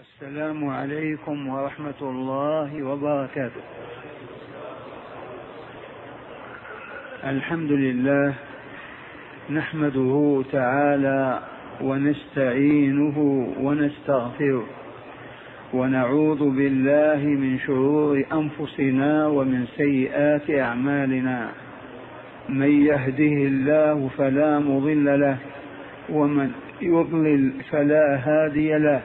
السلام عليكم ورحمة الله وبركاته. الحمد لله نحمده تعالى ونستعينه ونستغفره ونعوذ بالله من شرور أنفسنا ومن سيئات أعمالنا. من يهده الله فلا مضل له ومن يضلل فلا هادي له،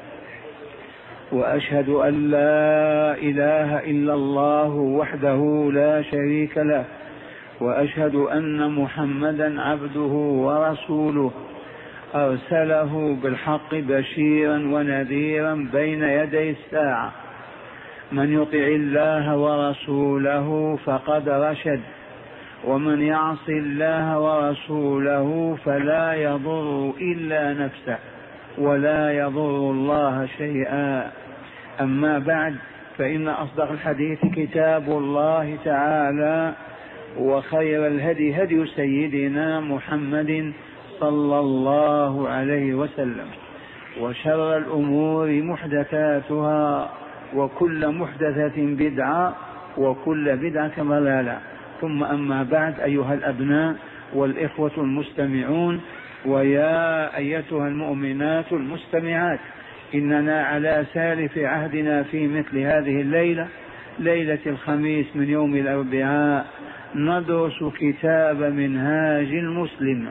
وأشهد أن لا إله إلا الله وحده لا شريك له، وأشهد أن محمدا عبده ورسوله أرسله بالحق بشيرا ونذيرا بين يدي الساعة. من يطع الله ورسوله فقد رشد، ومن يعص الله ورسوله فلا يضر إلا نفسه ولا يضر الله شيئا. أما بعد، فإن أصدق الحديث كتاب الله تعالى، وخير الهدي هدي سيدنا محمد صلى الله عليه وسلم، وشر الأمور محدثاتها، وكل محدثة بدعة، وكل بدعة ضلالة. ثم أما بعد، أيها الأبناء والإخوة المستمعون، ويا أيتها المؤمنات المستمعات، إننا على سالف عهدنا في مثل هذه الليلة، ليلة الخميس من يوم الأربعاء، ندرس كتاب منهاج المسلم.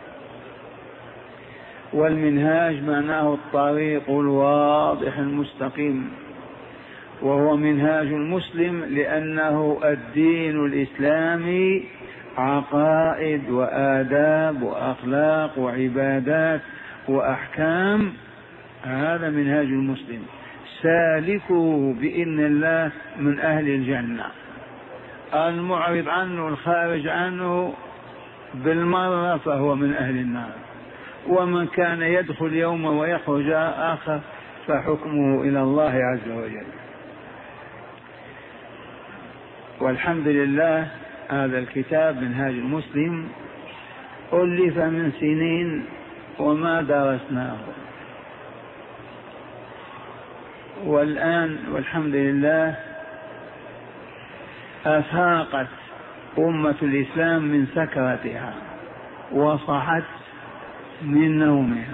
والمنهاج معناه الطريق الواضح المستقيم، وهو منهاج المسلم لأنه الدين الإسلامي عقائد وآداب وأخلاق وعبادات وأحكام. هذا منهاج المسلم، سالكه بإذن الله من أهل الجنة. المعرض عنه الخارج عنه بالمرة فهو من أهل النار، ومن كان يدخل يوم ويخرج آخر فحكمه إلى الله عز وجل. والحمد لله، هذا الكتاب منهاج المسلم ألف من سنين وما درسناه، والآن والحمد لله أفاقت أمة الإسلام من سكرتها وصحت من نومها،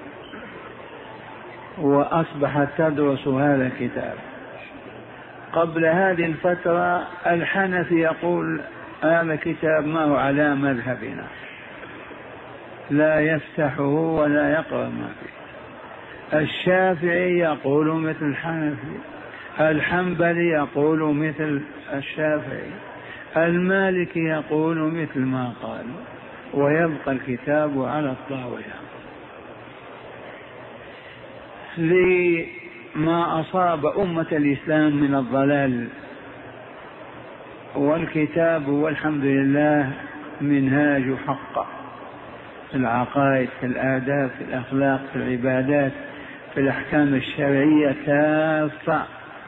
وأصبحت تدرس هذا الكتاب. قبل هذه الفترة الحنفي يقول هذا كتاب ما هو على مذهبنا، لا يفتحه ولا يقرأ ما فيه. الشافعي يقول مثل الحنفي، الحنبلي يقول مثل الشافعي، المالكي يقول مثل ما قال، ويبقى الكتاب على الطاولة. لما أصاب أمة الإسلام من الضلال، والكتاب والحمد لله منهاج حق في العقائد، في الآداب، في الأخلاق، في العبادات، في الأحكام الشرعية كافة.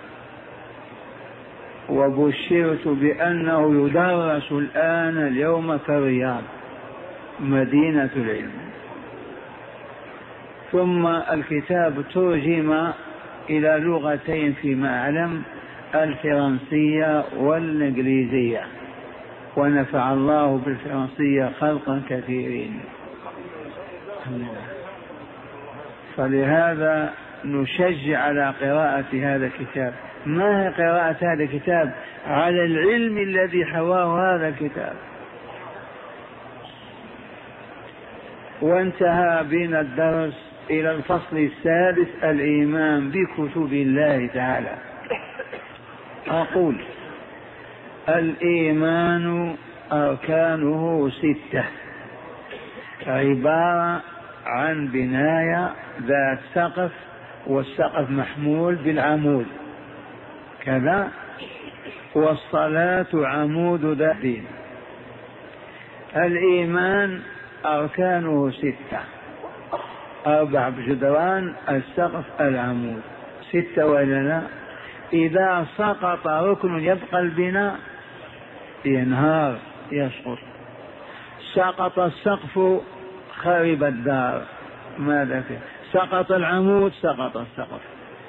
وبشرت بأنه يدرس الآن اليوم في الرياض مدينة العلم. ثم الكتاب ترجم إلى لغتين فيما أعلم، الفرنسية والإنجليزية، ونفع الله بالفرنسية خلقا كثيرين. فلهذا نشجع على قراءة هذا الكتاب. ما هي قراءة هذا الكتاب؟ على العلم الذي حواه هذا الكتاب. وانتهى بنا الدرس إلى الفصل السادس، الإيمان بكتب الله تعالى. أقول الإيمان أركانه 6، عبارة عن بناية ذات سقف، والسقف محمول بالعمود كذا، والصلاة عمود ذات دين. الإيمان أركانه 6، 4 جدران، السقف، العمود، 6 ولا لا؟ إذا سقط ركن يبقى البناء، ينهار يسقط. سقط السقف خرب الدار، ماذا فيه؟ سقط العمود سقط السقف.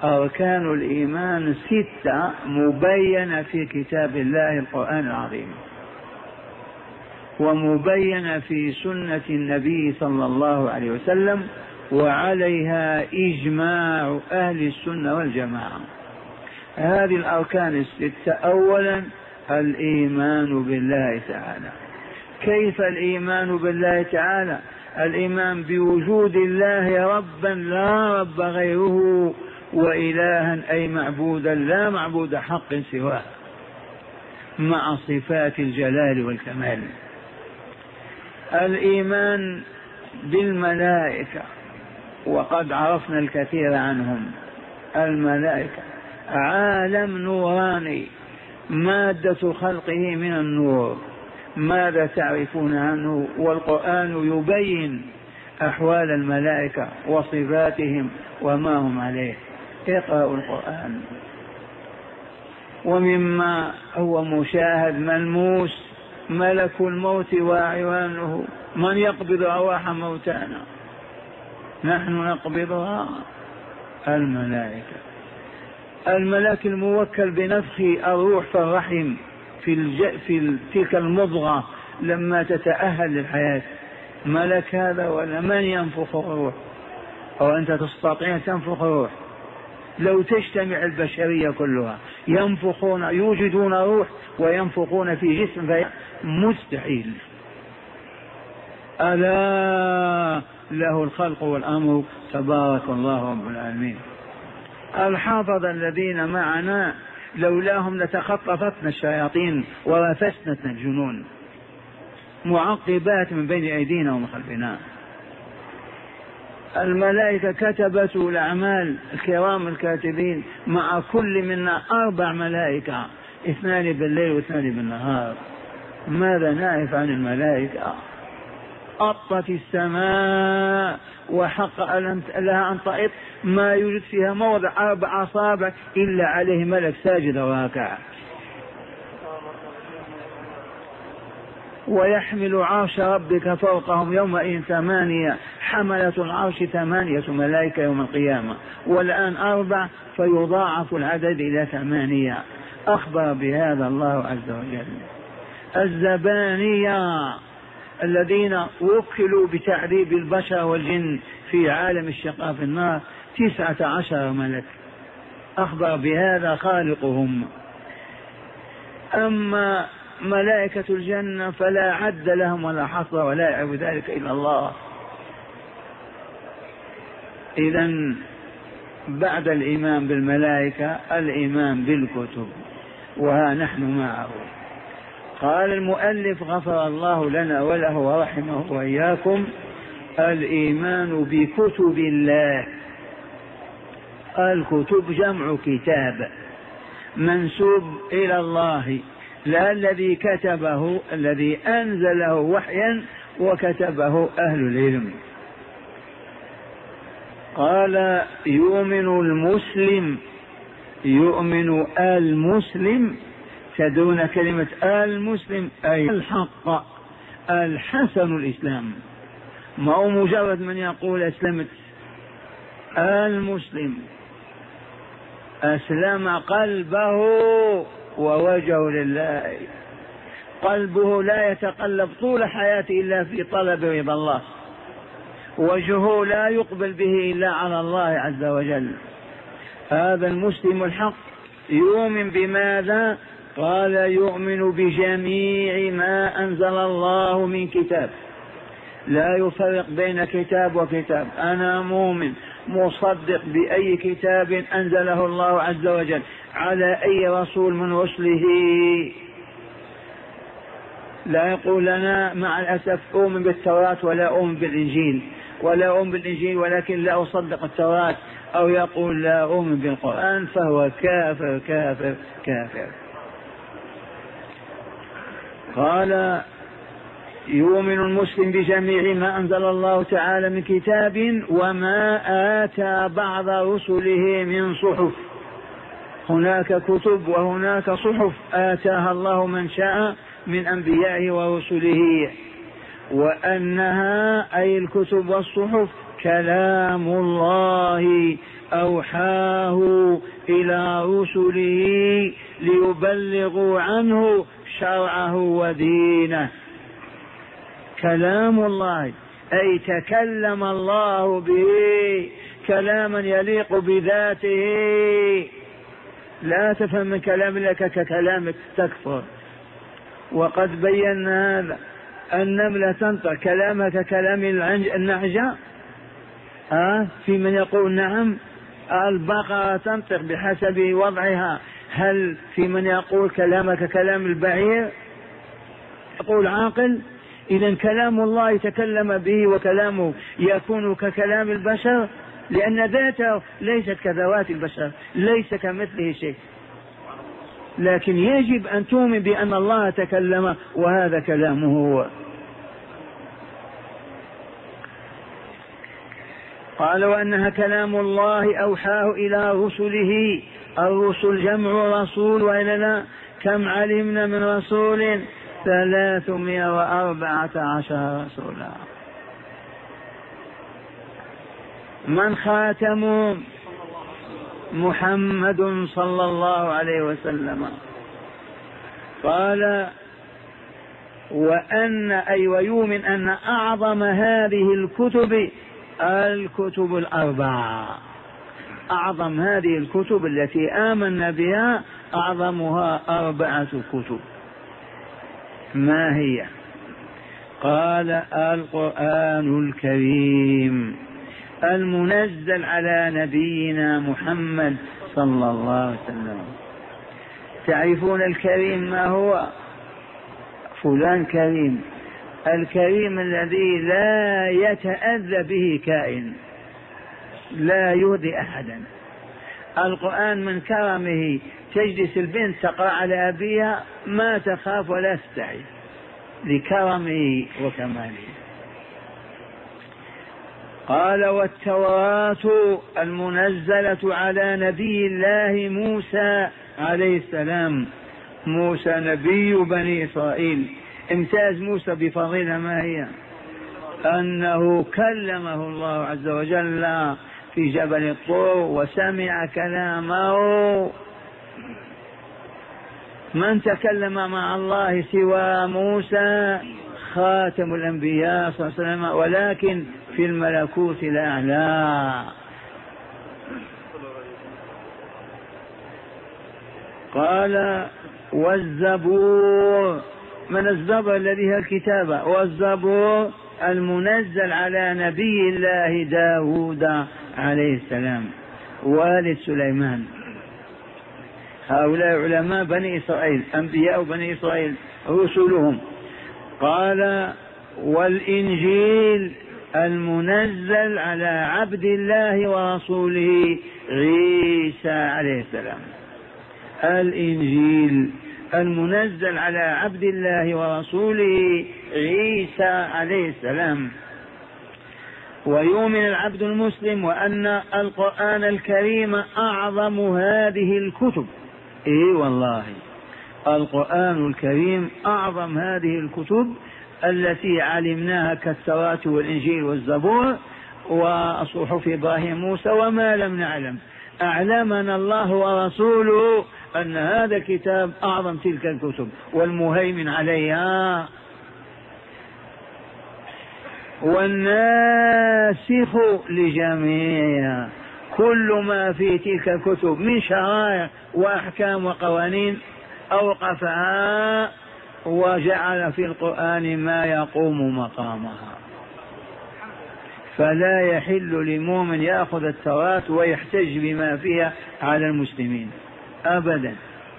أركان الإيمان 6 مبينة في كتاب الله القرآن العظيم، ومبينة في سنة النبي صلى الله عليه وسلم، وعليها إجماع أهل السنة والجماعة. هذه الأركان 6: أولا الإيمان بالله تعالى. كيف الإيمان بالله تعالى؟ الإيمان بوجود الله ربا لا رب غيره، وإلها أي معبودا لا معبود حق سواه، مع صفات الجلال والكمال. الإيمان بالملائكة، وقد عرفنا الكثير عنهم. الملائكة عالم نوراني، مادة خلقه من النور. ماذا تعرفون عنه؟ والقرآن يبين أحوال الملائكة وصفاتهم وما هم عليه. اقرأوا القرآن. ومما هو مشاهد ملموس ملك الموت وأعوانه. من يقبض أرواح موتانا؟ نحن نقبضها. الملائكة. الملاك الموكل بنفخ الروح في الرحم في تلك المضغة لما تتأهل للحياة. ملك هذا ولا من ينفخ الروح؟ أو أنت تستطيع تنفخ الروح؟ لو تجتمع البشرية كلها ينفخون، يوجدون روح وينفخون في جسم، مستحيل. ألا له الخلق والأمر، تبارك الله رب العالمين. الحافظ الذين معنا لولاهم لتخطفتنا الشياطين ورثتنا الجنون، معقبات من بين أيدينا ومن خلفنا. الملائكة كتبة الأعمال الكرام الكاتبين، مع كل منا 4 ملائكة، 2 بالليل و2 بالنهار. ماذا نعرف عن الملائكة؟ أطت السماء وحق لها أن تأط، ما يوجد فيها موضع 4 أصابع إلا عليه ملك ساجد راكع. ويحمل عرش ربك فوقهم يومئذ 8، حملة العرش 8 ملائكة يوم القيامة، والآن 4 فيضاعف العدد إلى 8. أخبر بهذا الله عز وجل. الزبانية الذين وكلوا بتعذيب البشر والجن في عالم الشقاء في النار 19 ملك، أخبر بهذا خالقهم. أما ملائكة الجنة فلا عد لهم ولا حصر، ولا يعرف ذلك إلا الله. إذن بعد الإيمان بالملائكة الإيمان بالكتب، وها نحن معه. قال المؤلف غفر الله لنا وله ورحمه وإياكم: الإيمان بكتب الله. الكتب جمع كتاب منسوب إلى الله، لا الذي كتبه، الذي أنزله وحيا وكتبه أهل العلم. قال: يؤمن المسلم. تدون كلمة المسلم أي الحق الحسن الإسلام، ما هو مجرد من يقول أسلمت. المسلم أسلم قلبه ووجهه لله، قلبه لا يتقلب طول حياته إلا في طلب رضا الله، وجهه لا يقبل به إلا على الله عز وجل. هذا المسلم الحق يؤمن بماذا؟ قال: يؤمن بجميع ما أنزل الله من كتاب، لا يفرق بين كتاب وكتاب. أنا مؤمن مصدق بأي كتاب أنزله الله عز وجل على أي رسول من رسله. لا يقول لنا مع الأسف أؤمن بالتوراة ولا أؤمن بالإنجيل، ولا أؤمن بالإنجيل ولكن لا أصدق التوراة، أو يقول لا أؤمن بالقرآن، فهو كافر كافر كافر. قال: يؤمن المسلم بجميع ما أنزل الله تعالى من كتاب وما آتى بعض رسله من صحف. هناك كتب وهناك صحف آتاها الله من شاء من أنبيائه ورسله، وأنها أي الكتب والصحف كلام الله أوحاه إلى رسله ليبلغوا عنه شرعه ودينه. كلام الله أي تكلم الله به كلاما يليق بذاته. لا تفهم من كلام لك ككلامك تكفر. وقد بينا هذا. النملة تنطق كلامها ككلام النعجة، في من يقول نعم. البقرة تنطق بحسب وضعها، هل في من يقول كلامك ككلام البعير؟ يقول عاقل. إذا كلام الله تكلم به وكلامه يكون ككلام البشر، لأن ذاته ليست كذوات البشر، ليس كمثله شيء. لكن يجب أن تؤمن بأن الله تكلم وهذا كلامه هو. قال وأنها كلام الله أوحاه إلى رسله. الرسل جمع رسول، وإننا كم علمنا من رسول 314 رسولا. من خاتم؟ محمد صلى الله عليه وسلم. قال وأن أي ويؤمن أن أعظم هذه الكتب الكتب الأربعة. أعظم هذه الكتب التي آمنا بها أعظمها 4 كتب. ما هي؟ قال القرآن الكريم المنزل على نبينا محمد صلى الله عليه وسلم. تعرفون الكريم ما هو؟ فلان كريم. الكريم الذي لا يتأذى به كائن، لا يؤذي أحدا. القرآن من كرمه تجلس البنت تقرأ على أبيها ما تخاف ولا تستحي لكرمه وكماله. قال والتوراة المنزلة على نبي الله موسى عليه السلام. موسى نبي بني إسرائيل. امتاز موسى بفضيلة ما هي؟ أنه كلمه الله عز وجل في جبل الطور وسمع كلامه. من تكلم مع الله سوى موسى؟ خاتم الأنبياء صلى الله عليه وسلم، ولكن في الملكوت الأعلى. قال والزبور. من الزبور؟ الذي هي الكتابة. والزبور المنزل على نبي الله داود عليه السلام والد سليمان. هؤلاء علماء بني إسرائيل، أنبياء بني إسرائيل رسلهم. قال والإنجيل المنزل على عبد الله ورسوله عيسى عليه السلام. الإنجيل المنزل على عبد الله ورسوله عيسى عليه السلام. ويؤمن العبد المسلم وأن القرآن الكريم أعظم هذه الكتب. والله القرآن الكريم أعظم هذه الكتب التي علمناها كالتوراة والإنجيل والزبور وصحف إبراهيم موسى وما لم نعلم. أعلمنا الله ورسوله أن هذا الكتاب أعظم تلك الكتب والمهيمن عليها. والناسخ لجميعها. كل ما في تلك الكتب من شرائع وأحكام وقوانين أوقفها وجعل في القرآن ما يقوم مقامها. فلا يحل لمؤمن يأخذ التوراة ويحتج بما فيها على المسلمين أبدا.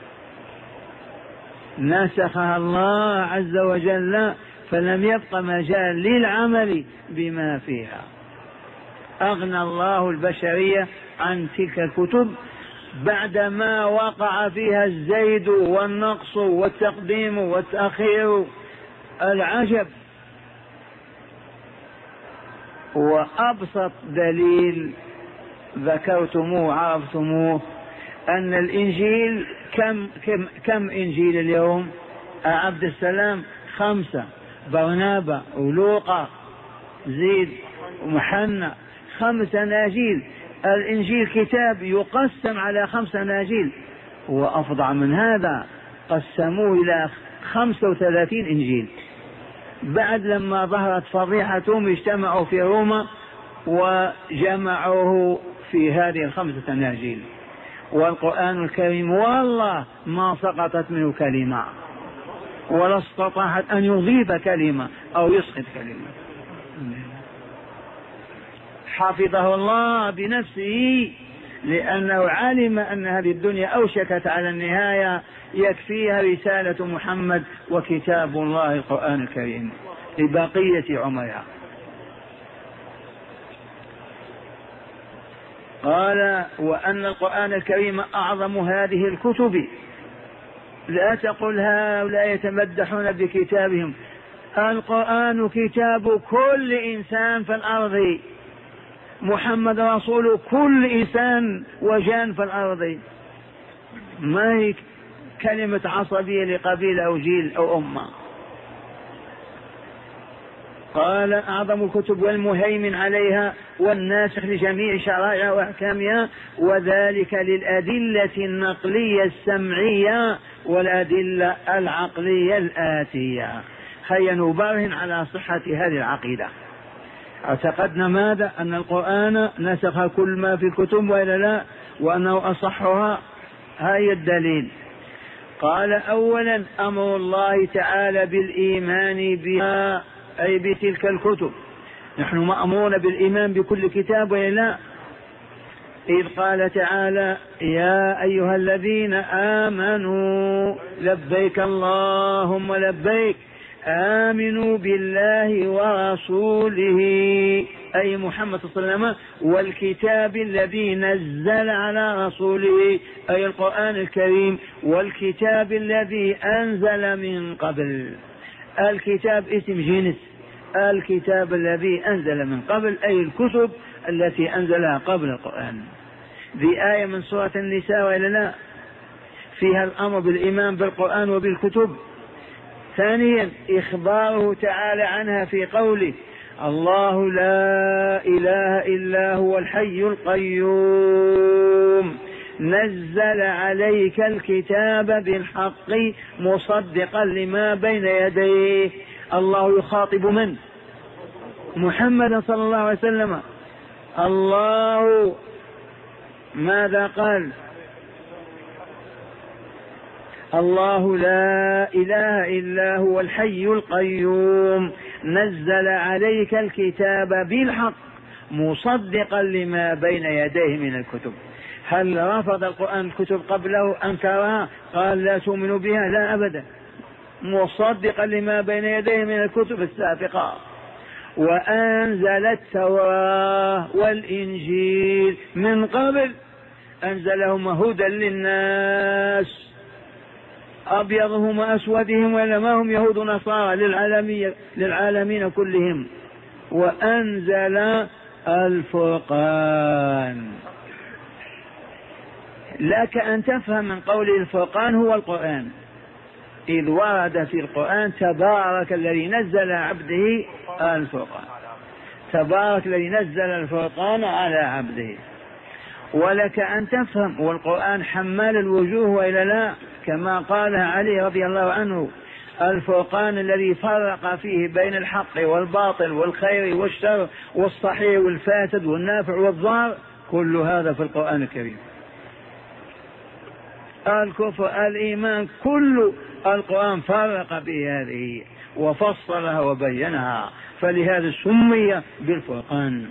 نسخها الله عز وجل فلم يبق مجال للعمل بما فيها. أغنى الله البشرية عن تلك الكتب بعدما وقع فيها الزيد والنقص والتقديم والتأخير. العجب. وأبسط دليل ذكرتموه عرفتموه أن الإنجيل كم إنجيل اليوم؟ عبد السلام 5، برنابا ولوقا زيد ومحنى 5 أناجيل. الإنجيل كتاب يقسم على 5 أناجيل، وأفضع من هذا قسموه إلى 35 إنجيل. بعد لما ظهرت فضيحتهم اجتمعوا في روما وجمعوه في هذه 5 أناجيل. والقرآن الكريم والله ما سقطت منه كلمة، ولا استطاعت أن يضيف كلمة أو يسقط كلمة. حفظه الله بنفسه لأنه علم أن هذه الدنيا أوشكت على النهاية، يكفيها رسالة محمد وكتاب الله القرآن الكريم لبقية عمرها. قال وأن القرآن الكريم أعظم هذه الكتب. لا تقل هؤلاء يتمدحون بكتابهم، القرآن كتاب كل إنسان في الأرض، محمد رسول كل إنسان وجان في الأرض، ما هي كلمة عصبية لقبيلة أو جيل أو أمة. قال أعظم الكتب والمهيمن عليها والناسخ لجميع شرائع وأحكامها، وذلك للأدلة النقلية السمعية والأدلة العقلية الآتية. هيا نبرهن على صحة هذه العقيدة. اعتقدنا ماذا؟ أن القرآن نسخ كل ما في الكتب وإلا لا، وأنه أصحها. هاي الدليل. قال أولا أمر الله تعالى بالإيمان بها أي بتلك الكتب. نحن مأمورون بالإيمان بكل كتاب وإلا لا؟ إذ قال تعالى يا أيها الذين آمنوا لبيك اللهم لبيك آمنوا بالله ورسوله أي محمد صلى الله عليه وسلم والكتاب الذي نزل على رسوله أي القرآن الكريم، والكتاب الذي أنزل من قبل. الكتاب اسم جنس، الكتاب الذي أنزل من قبل أي الكتب التي أنزلها قبل القرآن. ذي آية من سورة النساء وإلا لا؟ فيها الأمر بالإيمان بالقرآن وبالكتب. ثانيا إخباره تعالى عنها في قوله الله لا إله إلا هو الحي القيوم نزل عليك الكتاب بالحق مصدقا لما بين يديه. الله يخاطب من؟ محمد صلى الله عليه وسلم. الله ماذا قال؟ الله لا إله إلا هو الحي القيوم نزل عليك الكتاب بالحق مصدقا لما بين يديه من الكتب. هل رفض القرآن الكتب قبله أنكرها؟ قال لا تؤمنوا بها؟ لا أبدا، مصدقا لما بين يديه من الكتب السابقة. وأنزل التوراة والإنجيل من قبل، أنزلهما هدى للناس أبيضهم وأسودهم ولا ما هم يهود نصارى للعالمين كلهم. وأنزل الفرقان. لك أن تفهم من قول الفرقان هو القرآن، إذ ورد في القرآن تبارك الذي نزل عبده الفرقان، تبارك الذي نزل الفرقان على عبده. ولك أن تفهم والقرآن حمال الوجوه وإلا لا، كما قال علي رضي الله عنه الفرقان الذي فرق فيه بين الحق والباطل والخير والشر والصحيح والفاسد والنافع والضار، كل هذا في القرآن الكريم. الكفر الإيمان كل القرآن فرق بهذه وفصلها وبينها، فلهذا سمي بالفرقان.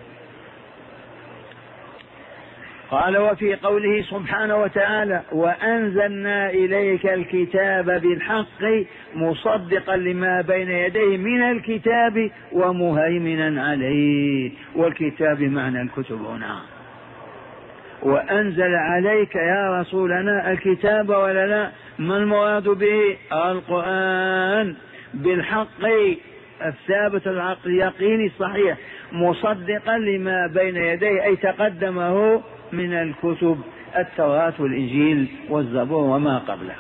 قال وفي قوله سبحانه وتعالى وأنزلنا إليك الكتاب بالحق مصدقا لما بين يديه من الكتاب ومهيمنا عليه. والكتاب معنى الكتب هنا. وأنزل عليك يا رسولنا الكتاب ولا لا؟ ما المراد به؟ القرآن بالحق الثابت العقل اليقيني الصحيح مصدقا لما بين يديه أي تقدمه من الكتب التوراة والإنجيل والزبور وما قبله.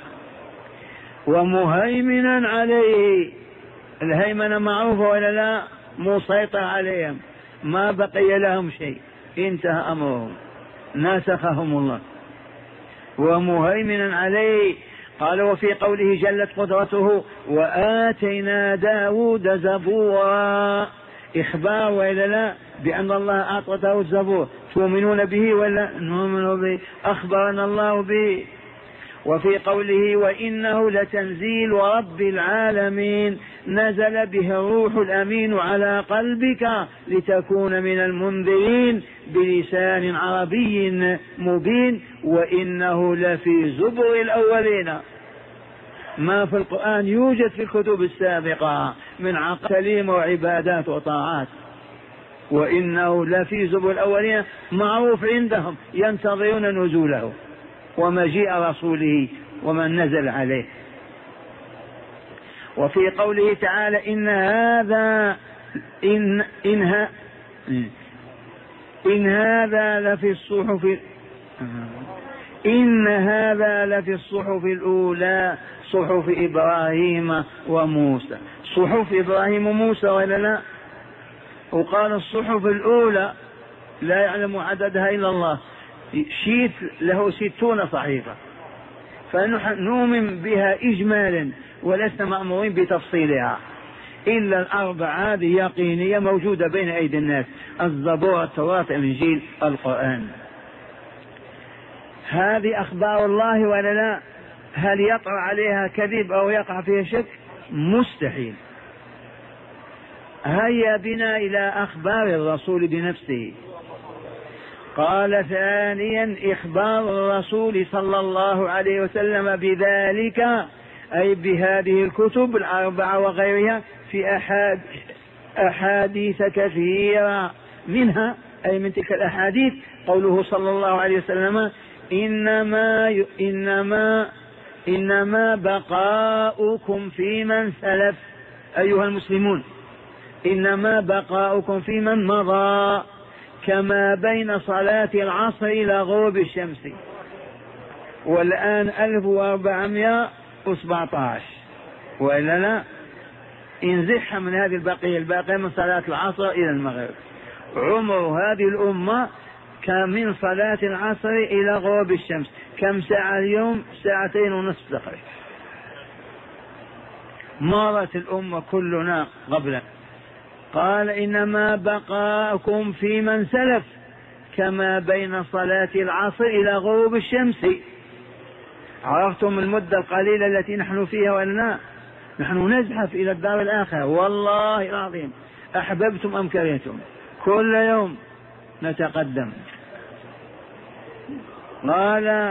ومهيمنا عليه، الهيمنة معروفة ولا لا؟ مسيطر عليهم، ما بقي لهم شيء انتهى أمرهم، ناسخهم الله ومهيمنا عليه. قال وفي قوله جلت قدرته وآتينا داود زبورا، إخبار وإلا لا بأن الله أعطته الزبور، تؤمنون به ولا نؤمن به؟ أخبرنا الله به. وفي قوله وإنه لتنزيل رب العالمين نزل به الروح الأمين على قلبك لتكون من المنذرين بلسان عربي مبين وإنه لفي زبر الأولين. ما في القرآن يوجد في الكتب السابقة من عقائد سليمة وعبادات وطاعات، وإنه لفي زبر الأولين معروف عندهم، ينتظرون نزوله ومجيء رسوله ومن نزل عليه. وفي قوله تعالى إن هذا لفي الصحف إن هذا لفي الصحف الأولى صحف إبراهيم وموسى. صحف إبراهيم وموسى ولا لا؟ وقال الصحف الأولى لا يعلم عددها إلا الله، شيت له 60 صحيفة، فنحن نؤمن بها إجمالا ولسنا مأمورين بتفصيلها إلا الأربعة هذه يقينية موجودة بين أيدي الناس: الزبور، التوراة، الإنجيل، القرآن. هذه أخبار الله ولا لا؟ هل يطرأ عليها كذب أو يقع فيها شك؟ مستحيل. هيا بنا إلى أخبار الرسول بنفسه. قال ثانيا إخبار الرسول صلى الله عليه وسلم بذلك، أي بهذه الكتب الأربعة وغيرها، في أحاديث كثيرة، منها أي من تلك الأحاديث قوله صلى الله عليه وسلم إنما بقاؤكم في من سلف. أيها المسلمون، إنما بقاؤكم في من مضى كما بين صلاة العصر إلى غروب الشمس، والآن 1417 وإلا لا؟ انزحها من هذه الباقية من صلاة العصر إلى المغرب. عمر هذه الأمة كمن صلاة العصر إلى غروب الشمس كم ساعة اليوم؟ 2.5 ساعة تقريبا. مرت الأمة كلنا قبل. قال إنما بقاؤكم في من سلف كما بين صلاة العصر إلى غروب الشمس. عرفتم المدة القليلة التي نحن فيها ولا؟ نحن نزحف إلى الدار الآخرة والله العظيم، أحببتم أم كرهتم، كل يوم نتقدم. قال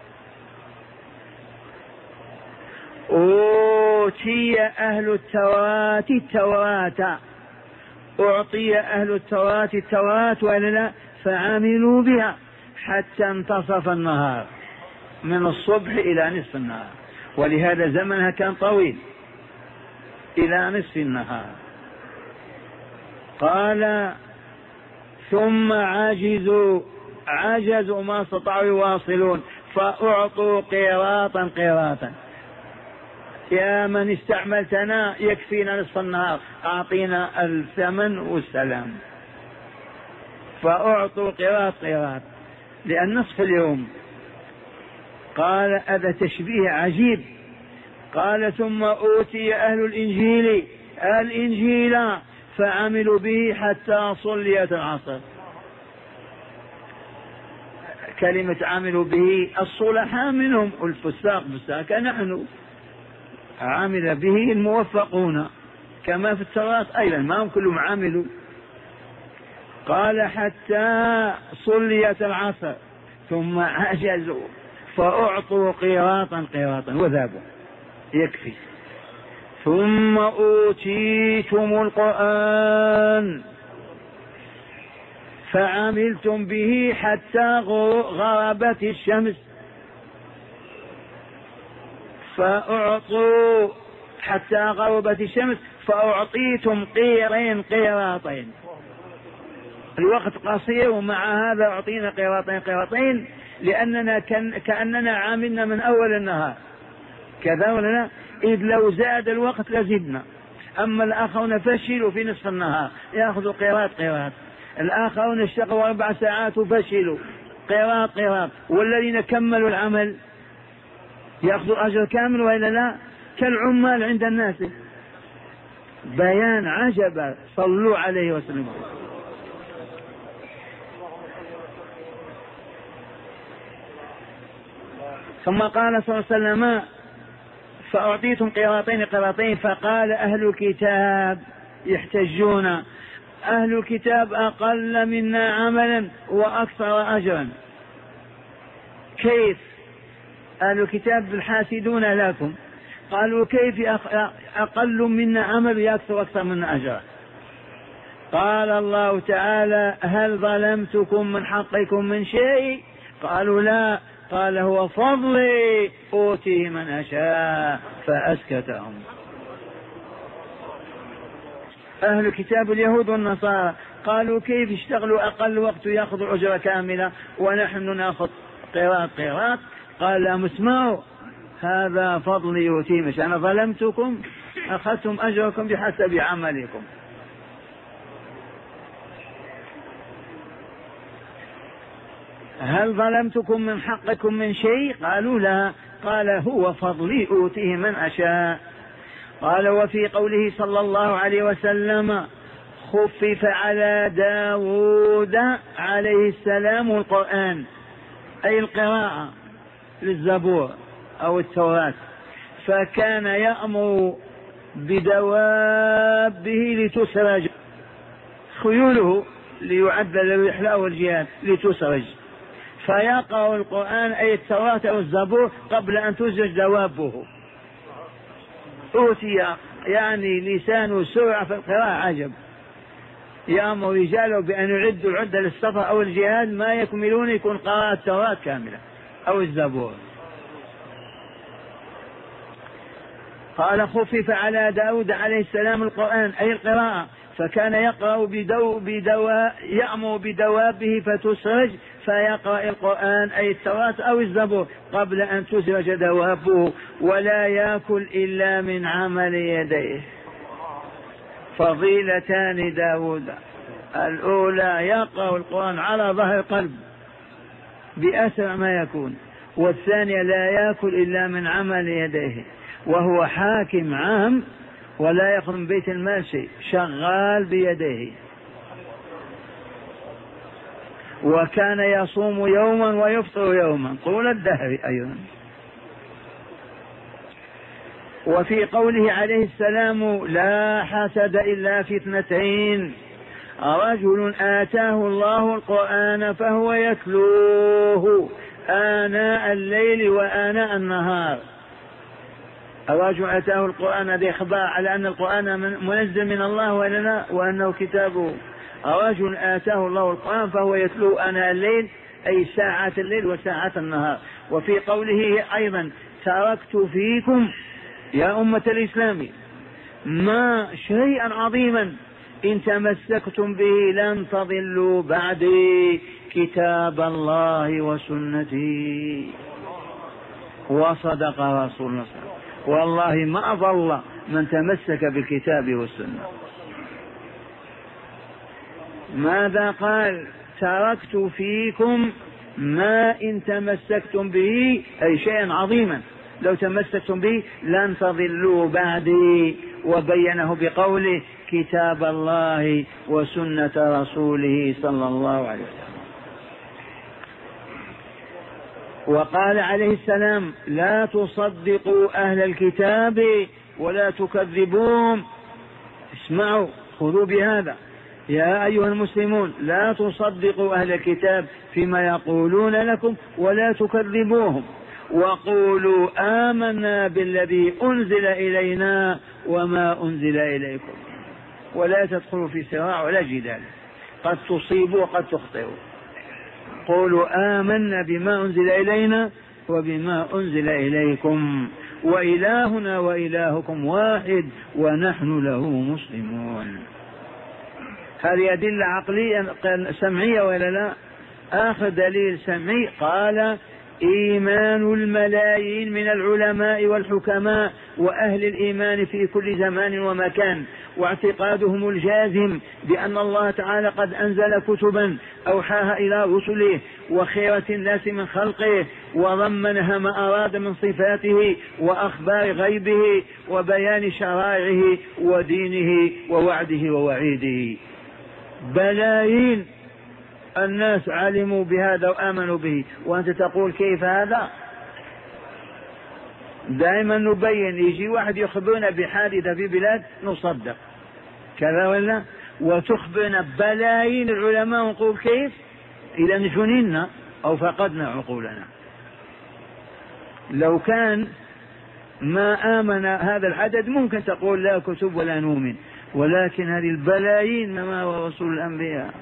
أوتي أهل التوراة التوراة، أعطي أهل التوراة التوراة ولا لا؟ فعملوا بها حتى انتصف النهار، من الصبح إلى نصف النهار، ولهذا زمنها كان طويل إلى نصف النهار. قال ثم عجزوا ما استطاعوا يواصلون فأعطوا قيراطا قيراطا. يا من استعملتنا يكفينا نصف النهار، أعطينا الثمن والسلام. فأعطوا قيراط قيراط لأن نصف اليوم. قال هذا تشبيه عجيب. قال ثم أوتي أهل الإنجيل فعملوا به حتى صليت العصر. كلمة عملوا به الصلحاء منهم، الفساق نحن عمل به الموفقون، كما في التوراة أيضا ما هم كلهم عملوا. قال حتى صليت العصر ثم عجزوا فأعطوا قيراطا قيراطا وذابوا، يكفي. ثم أوتيتم القرآن فعملتم به حتى غربت الشمس، فأعطوا حتى غربت الشمس فأعطيتم قيراطين. الوقت قصير ومع هذا أعطينا قيراطين لأننا كأننا عاملنا من أول النهار كذا ولا؟ إذ لو زاد الوقت لزدنا. أما الآخرون فشلوا في نصف النهار يأخذوا قيراط. الآخرون اشتغلوا 4 ساعات وفشلوا، قراط، والذين كملوا العمل يأخذوا أجر كامل وإلا لا؟ كالعمال عند الناس. بيان عجبا، صلوا عليه وسلم. ثم قال صلى الله عليه وسلم: فأعطيتم قراطين، فقال أهل الكتاب يحتجون: أهل الكتاب أقل منا عملا وأكثر أجرا. كيف؟ أهل الكتاب الحاسدون لكم. قالوا: كيف أقل منا عمل وأكثر منا أجرا؟ قال الله تعالى: هل ظلمتكم من حقكم من شيء؟ قالوا: لا. قال: هو فضلي أوتيه من أشاء، فأسكتهم. أهل الكتاب اليهود والنصارى قالوا: كيف اشتغلوا أقل وقت يأخذوا أجرة كاملة ونحن نأخذ قراط؟ قال: لهم اسمعوا، هذا فضلي يؤتيه من أشاء، أنا ظلمتكم أخذتم أجركم بحسب عملكم. هل ظلمتكم من حقكم من شيء؟ قالوا: لا. قال: هو فضلي أوتيه من أشاء. قال: وفي قوله صلى الله عليه وسلم: خفف على داود عليه السلام القرآن، أي القراءة للزبور أو التوراة، فكان يأمر بدوابه لتسرج، خيوله ليعد للرحلة والجهاد لتسرج، فيقرأ القرآن أي التوراة أو الزبور قبل أن تسرج دوابه. أوتي يعني لسان سرعة في القراءة عجب. يأمر رجاله بأن يعدوا العدة للسفر أو الجهاد ما يكملون يكون قراءة التوراة كاملة أو الزبور. قال: خفف على داود عليه السلام القرآن أي القراءة، فكان يقرأ يأمر بدوابه فتسرج، فيقرأ القرآن أي التوراة أو الزبور قبل أن تسرج دوابه، ولا يأكل إلا من عمل يديه. فضيلتان داود: الأولى يقرأ القرآن على ظهر قلب بأسرع ما يكون، والثانية لا يأكل إلا من عمل يديه، وهو حاكم عام ولا يأخذ من بيت المال شيء، شغال بيديه. وكان يصوم يوما ويفطر يوما طول الدهر أيضا. وفي قوله عليه السلام: لا حسد إلا في 2، رجل آتاه الله القرآن فهو يتلوه آناء الليل وآناء النهار. الرجل آتاه القرآن، هذا إخبار على أن القرآن منزل من الله وأنه كتابه. رجل آتاه الله القرآن فهو يتلوه آناء الليل أي ساعات الليل وساعات النهار. وفي قوله أيضا: تركت فيكم يا أمة الإسلام ما شيئا عظيما إن تمسكتم به لن تضلوا بعدي، كتاب الله وسنتي. وصدق رسول الله، والله ما ضل من تمسك بالكتاب والسنة. ماذا قال؟ تركت فيكم ما إن تمسكتم به أي شيئا عظيما لو تمسكتم به لن تضلوا بعدي، وبينه بقوله: كتاب الله وسنة رسوله صلى الله عليه وسلم. وقال عليه السلام: لا تصدقوا أهل الكتاب ولا تكذبوهم. اسمعوا، خذوا بهذا يا أيها المسلمون، لا تصدقوا أهل الكتاب فيما يقولون لكم ولا تكذبوهم، وقولوا آمنا بالذي أنزل إلينا وما أنزل إليكم، ولا تدخلوا في صراع ولا جدال، قد تصيبوا وقد تخطئوا. قولوا آمنا بما أنزل إلينا وبما أنزل إليكم وإلهنا وإلهكم واحد ونحن له مسلمون. هذه أدلة عقلية سمعية ولا لا؟ آخر دليل سمعي قال: إيمان الملايين من العلماء والحكماء وأهل الإيمان في كل زمان ومكان، واعتقادهم الجازم بأن الله تعالى قد أنزل كتبا أوحاها إلى رسله وخيرة الناس من خلقه، وضمنها ما أراد من صفاته وأخبار غيبه وبيان شرائعه ودينه ووعده ووعيده. بلايين الناس علموا بهذا وآمنوا به، وأنت تقول كيف هذا؟ دائما نبين، يجي واحد يخبرنا بحادثة في بلاد نصدق كذا ولا، وتخبرنا بلايين العلماء ونقول كيف؟ إذا جننا أو فقدنا عقولنا. لو كان ما آمن هذا العدد ممكن تقول لا كتب ولا نؤمن، ولكن هذه البلايين ما هو رسول الأنبياء.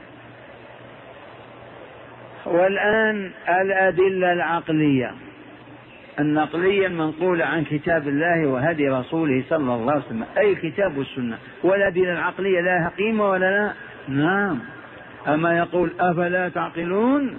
والآن الأدلة العقلية النقلية المنقولة عن كتاب الله وهدي رسوله صلى الله عليه وسلم، أي الكتاب والسنة. والأدلة العقلية لها قيمة ولا لا؟ نعم. أما يقول أفلا تعقلون؟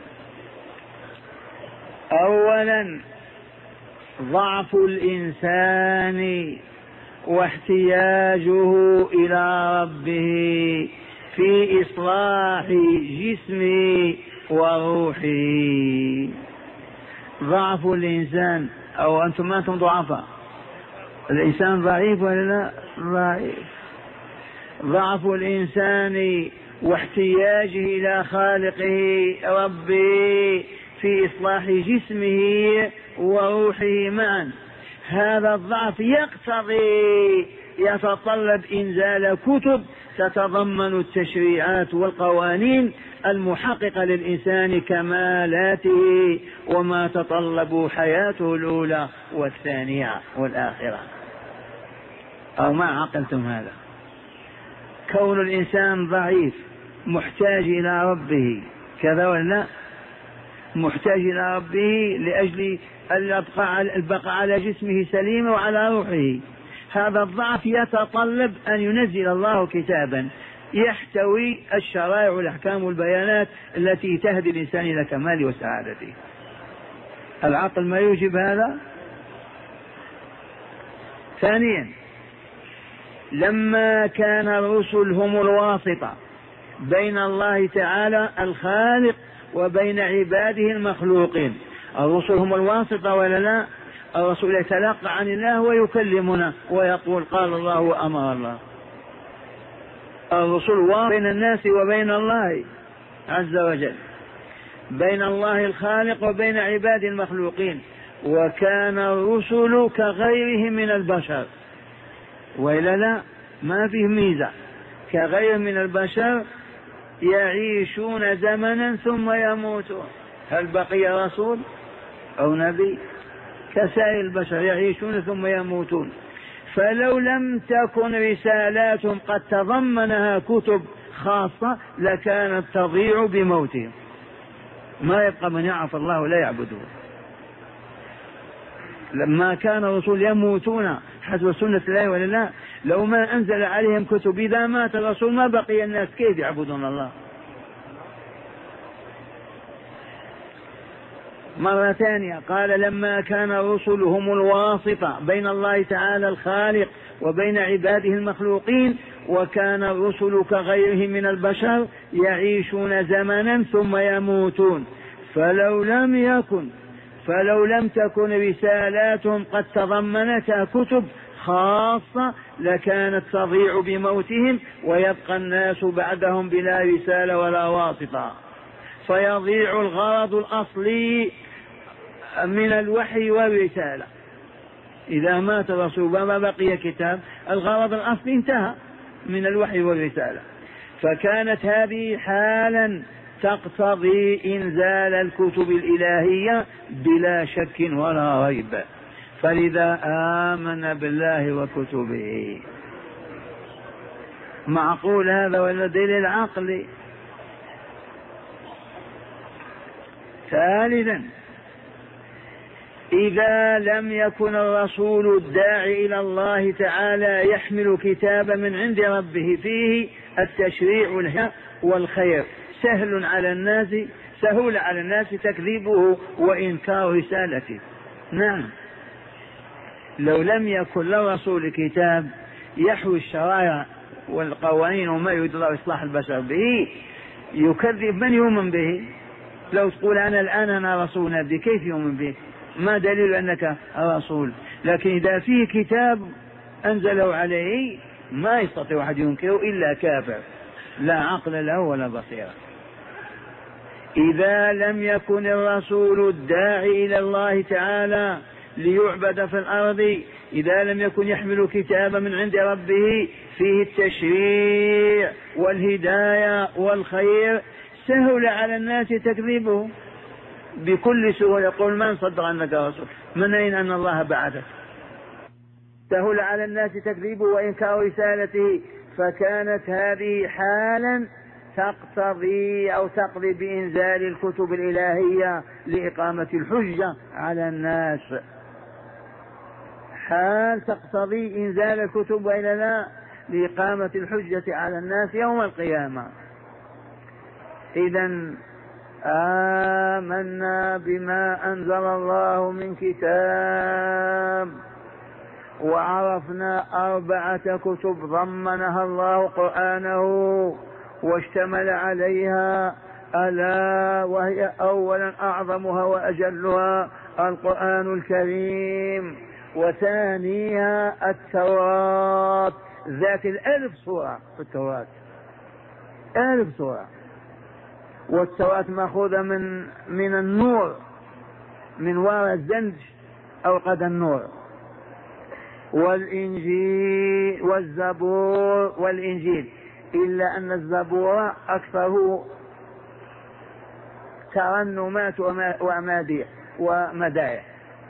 أولا ضعف الإنسان واحتياجه إلى ربه في إصلاح جسمه وروحه. ضعف الإنسان، أو أنتم ما أنتم ضعفاء؟ الإنسان ضعيف ولا لا؟ ضعيف. ضعف الإنسان واحتياجه إلى خالقه ربه في إصلاح جسمه وروحه معا، هذا الضعف يقتضي يتطلب إنزال كتب تتضمن التشريعات والقوانين المحققة للإنسان كمالاته وما تطلب حياته الأولى والثانية والآخرة. أو ما عقلتم هذا؟ كون الإنسان ضعيف محتاج إلى ربه كذا ولا؟ محتاج إلى ربه لأجل البقاء على جسمه سليم وعلى روحه. هذا الضعف يتطلب أن ينزل الله كتابا يحتوي الشرائع والأحكام والبيانات التي تهدي الإنسان إلى كماله وسعادته. العقل ما يوجب هذا. ثانيا، لما كان الرسل هم الواسطة بين الله تعالى الخالق وبين عباده المخلوقين. الرسل هم الواسطة ولا لا؟ الرسول يتلقى عن الله ويكلمنا ويقول قال الله وأمر الله. الرسول بين الناس وبين الله عز وجل، بين الله الخالق وبين عباده المخلوقين. وكان الرسل كغيرهم من البشر، وإلا لا؟ ما فيه ميزة، كغير من البشر يعيشون زمنا ثم يموتون. هل بقي رسول أو نبي؟ كسائر البشر يعيشون ثم يموتون. فلو لم تكن رسالاتهم قد تضمنها كتب خاصة لكانت تضيع بموتهم، ما يبقى من يعرف الله ولا يعبده. لما كان الرسول يموتون حسب سنة الله ولا لا؟ لو ما أنزل عليهم كتب، إذا مات الرسول ما بقي الناس كيف يعبدون الله؟ مرة ثانية قال لما كان الرسل هم الواسطة بين الله تعالى الخالق وبين عباده المخلوقين، وكان الرسل كغيرهم من البشر يعيشون زمنا ثم يموتون. فلو لم تكن رسالاتهم قد تضمنتها كتب خاصة لكانت تضيع بموتهم، ويبقى الناس بعدهم بلا رسالة ولا واسطة، فيضيع الغرض الأصلي من الوحي والرسالة. إذا مات الرسول وما بقي كتاب، الغرض الأصلي انتهى من الوحي والرسالة. فكانت هذه حالا تقتضي إنزال الكتب الإلهية بلا شك ولا ريب. فلذا آمن بالله وكتبه. معقول هذا ولا دليل عقلي؟ ثالثا، إذا لم يكن الرسول الداعي إلى الله تعالى يحمل كتابا من عند ربه فيه التشريع والخير سهل على الناس سهل على الناس تكذيبه وإنكار رسالته. نعم، لو لم يكن للرسول كتاب يحوي الشرائع والقوانين وما يريد الله إصلاح البشر به يكذب من يؤمن به؟ لو تقول أنا رسول نبي كيف يؤمن به؟ ما دليل أنك رسول؟ لكن إذا فيه كتاب أنزله عليه ما يستطيع أحد ينكره إلا كافر لا عقل له ولا بصيرة. إذا لم يكن الرسول الداعي إلى الله تعالى ليعبد في الأرض، إذا لم يكن يحمل كتابا من عند ربه فيه التشريع والهداية والخير، سهل على الناس تكذيبه بكل سهولة. يقول من صدق أنك رسول؟ من أين أن الله بعثك؟ سهل على الناس تكذيبه وإنكار رسالته. فكانت هذه حالا تقضي بإنزال الكتب الإلهية لإقامة الحجة على الناس. حال تقتضي إنزال الكتب وإلا لا لإقامة الحجة على الناس يوم القيامة. إذن آمنا بما أنزل الله من كتاب وعرفنا 4 كتب ضمنها الله قرآنه واشتمل عليها، ألا وهي أولا أعظمها وأجلها القرآن الكريم، وثانيها التوراة ذات 1000 سورة في التوراة 1000 سورة. والتوراة مأخوذة من النور، من وراء الزنج أو قد النور. والإنجيل والزبور والإنجيل، إلا أن الزبور أكثره ترنمات ومدائح.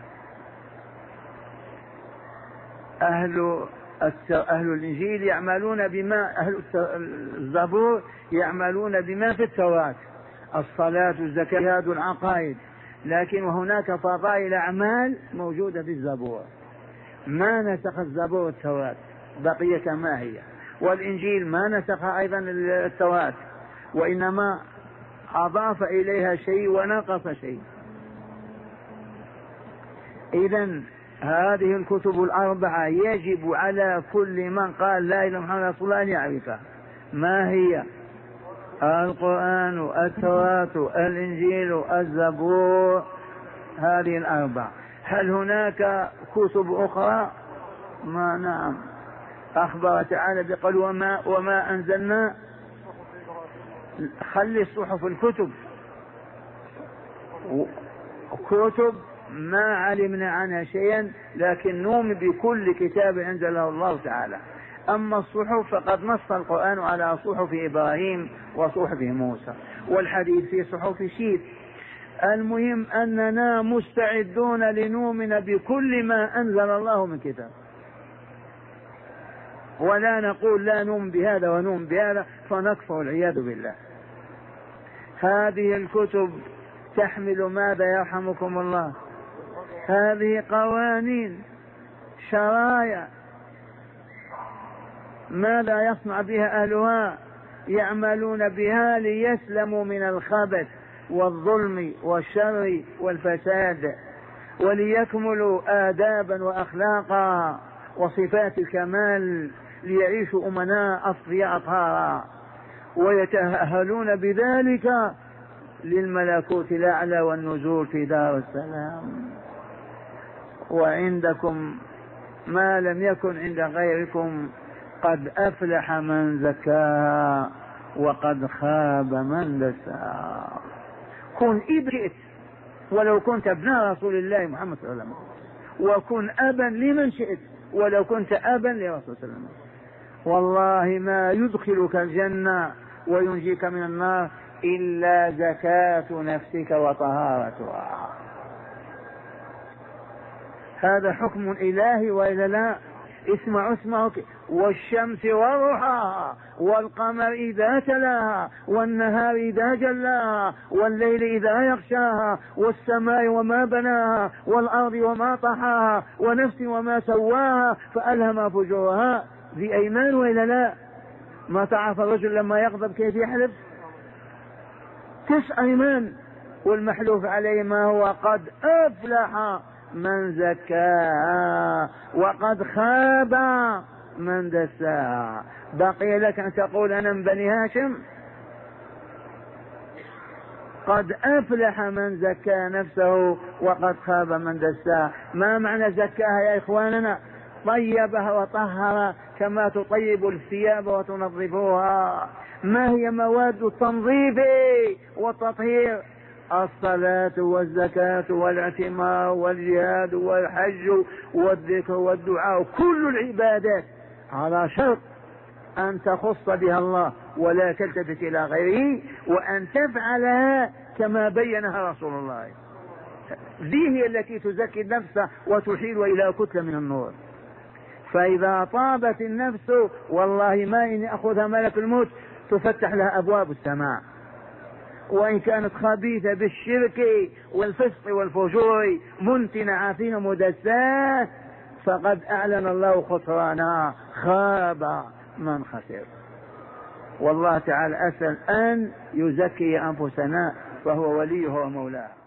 أهل الإنجيل يعملون بما أهل الزبور يعملون بما في التوراة، الصلاة والزكاة والعقائد، لكن هناك فضائل أعمال موجودة في الزبور ما نسخ الزبور التوراة، بقية كما هي. والإنجيل ما نسخ أيضا التوراة، وإنما أضاف إليها شيء ونقص شيء. إذن هذه الكتب 4 يجب على كل من قال لا إله إلا الله رسول الله أن يعرفها. ما هي؟ القرآن، التوراة، الإنجيل، الزبور، هذه 4. هل هناك كتب أخرى؟ ما نعم، أخبر تعالى بقول وما أنزلنا، خلي الصحف الكتب كتب ما علمنا عنها شيئا، لكن نؤمن بكل كتاب أنزله الله تعالى. أما الصحف فقد نص القرآن على صحف إبراهيم وصحف موسى، والحديث في صحف شيث. المهم أننا مستعدون لنؤمن بكل ما أنزل الله من كتاب، ولا نقول لا نؤمن بهذا ونؤمن بهذا فنكفر والعياذ بالله. هذه الكتب تحمل ماذا يرحمكم الله؟ هذه قوانين شرائع. ماذا يصنع بها أهلها؟ يعملون بها ليسلموا من الخبث والظلم والشر والفساد، وليكملوا آدابا وأخلاقا وصفات الكمال، ليعيشوا أمناء أصفياء أطهارا، ويتأهلون بذلك للملكوت الأعلى والنزول في دار السلام. وعندكم ما لم يكن عند غيركم، قد أفلح من زكاها وقد خاب من دساها. كن إبرئت ولو كنت ابن رسول الله محمد صلى الله عليه وسلم، وكن أبا لمن شئت ولو كنت أبا لرسول صلى الله عليه وسلم. والله ما يدخلك الجنة وينجيك من النار إلا زكاة نفسك وطهارتها. هذا حكم إلهي وإلا لا؟ اسمعوا والشمس وضحاها والقمر إذا تلاها والنهار إذا جلاها والليل إذا يغشاها والسماء وما بناها والأرض وما طحاها ونفس وما سواها فألهم فجورها. ذي أيمان وإلا لا؟ ما تعرف الرجل لما يغضب كيف يحلف؟ من والمحلوف عليه ما هو قد أفلح من زكاها وقد خاب من دساها. بقي لك أن تقول أنا من بني هاشم؟ قد أفلح من زكى نفسه وقد خاب من دساها. ما معنى زكاها يا إخواننا؟ طيبها وطهر كما تطيب الثياب وتنظفوها. ما هي مواد التنظيف والتطهير؟ الصلاة والزكاة والاعتمار والجهاد والحج والذكر والدعاء، كل العبادات على شرط أن تخص بها الله ولا تلتفت إلى غيره، وأن تفعلها كما بينها رسول الله. ذي هي التي تزكي النفس وتحيل إلى كتلة من النور. فإذا طابت النفس والله ما إن أخذها ملك الموت تفتح لها أبواب السماء، وإن كانت خبيثة بالشرك والفسق والفجور منتنة عافية مدساة فقد أعلن الله خسرانا، خاب من خسر. والله تعالى أسأل أن يزكي أنفسنا فهو وليه ومولاه.